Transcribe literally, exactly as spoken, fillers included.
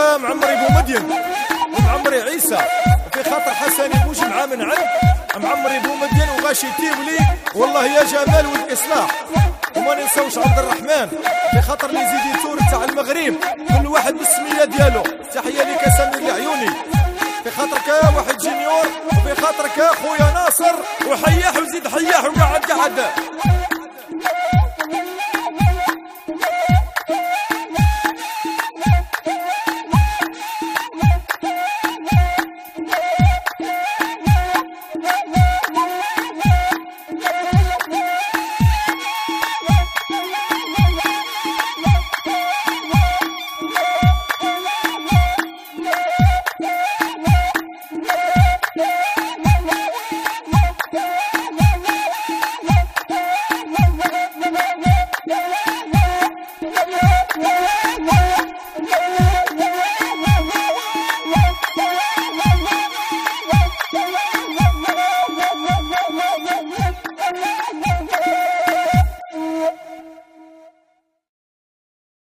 معمري بومدين ومعمري عيسى، وفي خاطر حسن بوش مع من عند معمري بومدين وغاشي تيولي والله يا جمال والإصلاح. وما ننسوش عبد الرحمن في خاطر لي زيدي تور تاع المغرب، كل واحد بالسميه ديالو. تحيه لك سمير العيوني في خاطرك واحد جونيور، وفي خاطرك خويا ناصر، وحياح وزيد حياح وقعد قعد.